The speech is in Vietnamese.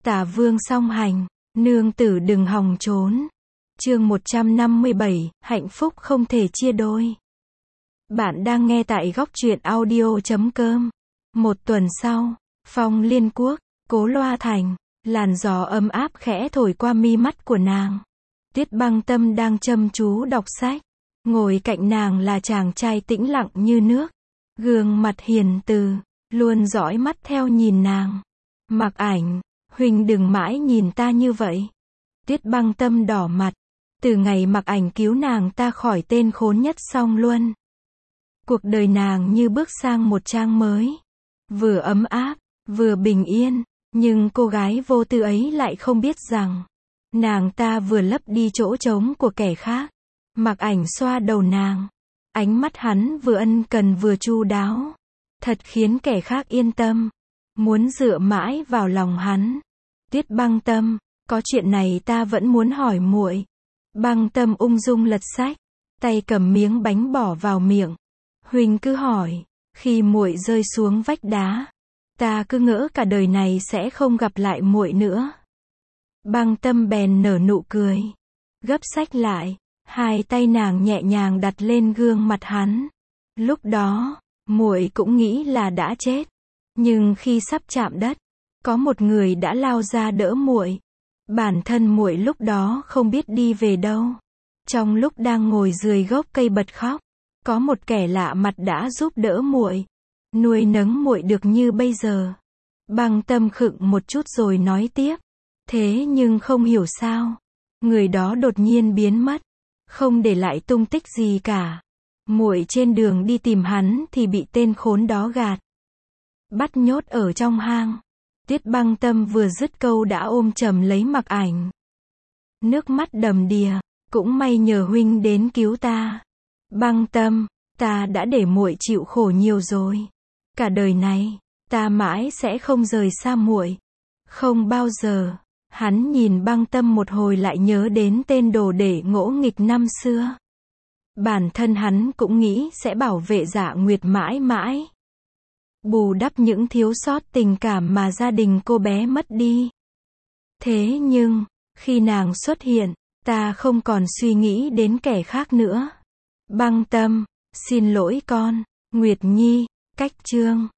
Tả vương song hành, nương tử đừng hòng trốn. Chương 157, hạnh phúc không thể chia đôi. Bạn đang nghe tại góc truyện audio.com. Một tuần sau, Phong Liên Quốc, Cố Loa Thành, làn gió ấm áp khẽ thổi qua mi mắt của nàng. Tiết Băng Tâm đang chăm chú đọc sách. Ngồi cạnh nàng là chàng trai tĩnh lặng như nước. Gương mặt hiền từ, luôn dõi mắt theo nhìn nàng. Mặc Ảnh, huynh đừng mãi nhìn ta như vậy. Tiết Băng Tâm đỏ mặt. Từ ngày Mặc Ảnh cứu nàng ta khỏi tên khốn nhất Song Luân. Cuộc đời nàng như bước sang một trang mới. Vừa ấm áp, vừa bình yên. Nhưng cô gái vô tư ấy lại không biết rằng, nàng ta vừa lấp đi chỗ trống của kẻ khác. Mặc Ảnh xoa đầu nàng. Ánh mắt hắn vừa ân cần vừa chu đáo. Thật khiến kẻ khác yên tâm. Muốn dựa mãi vào lòng hắn. Tiết Băng Tâm, có chuyện này ta vẫn muốn hỏi muội. Băng Tâm ung dung lật sách, tay cầm miếng bánh bỏ vào miệng. Huynh cứ hỏi, khi muội rơi xuống vách đá, ta cứ ngỡ cả đời này sẽ không gặp lại muội nữa. Băng Tâm bèn nở nụ cười, gấp sách lại, hai tay nàng nhẹ nhàng đặt lên gương mặt hắn. Lúc đó, muội cũng nghĩ là đã chết, nhưng khi sắp chạm đất, có một người đã lao ra đỡ muội. Bản thân muội lúc đó không biết đi về đâu. Trong lúc đang ngồi dưới gốc cây bật khóc, có một kẻ lạ mặt đã giúp đỡ muội, nuôi nấng muội được như bây giờ. Băng Tâm khựng một chút rồi nói tiếp. Thế nhưng không hiểu sao, người đó đột nhiên biến mất, không để lại tung tích gì cả. Muội trên đường đi tìm hắn thì bị tên khốn đó gạt, bắt nhốt ở trong hang. Tiết Băng Tâm vừa dứt câu đã ôm chầm lấy Mặc Ảnh. Nước mắt đầm đìa, cũng may nhờ huynh đến cứu ta. Băng Tâm, ta đã để muội chịu khổ nhiều rồi. Cả đời này, ta mãi sẽ không rời xa muội. Không bao giờ. Hắn nhìn Băng Tâm một hồi lại nhớ đến tên đồ đệ ngỗ nghịch năm xưa. Bản thân hắn cũng nghĩ sẽ bảo vệ Dạ Nguyệt mãi mãi, bù đắp những thiếu sót tình cảm mà gia đình cô bé mất đi. Thế nhưng, khi nàng xuất hiện, ta không còn suy nghĩ đến kẻ khác nữa. Băng Tâm, xin lỗi con. Nguyệt Nhi, cách chương.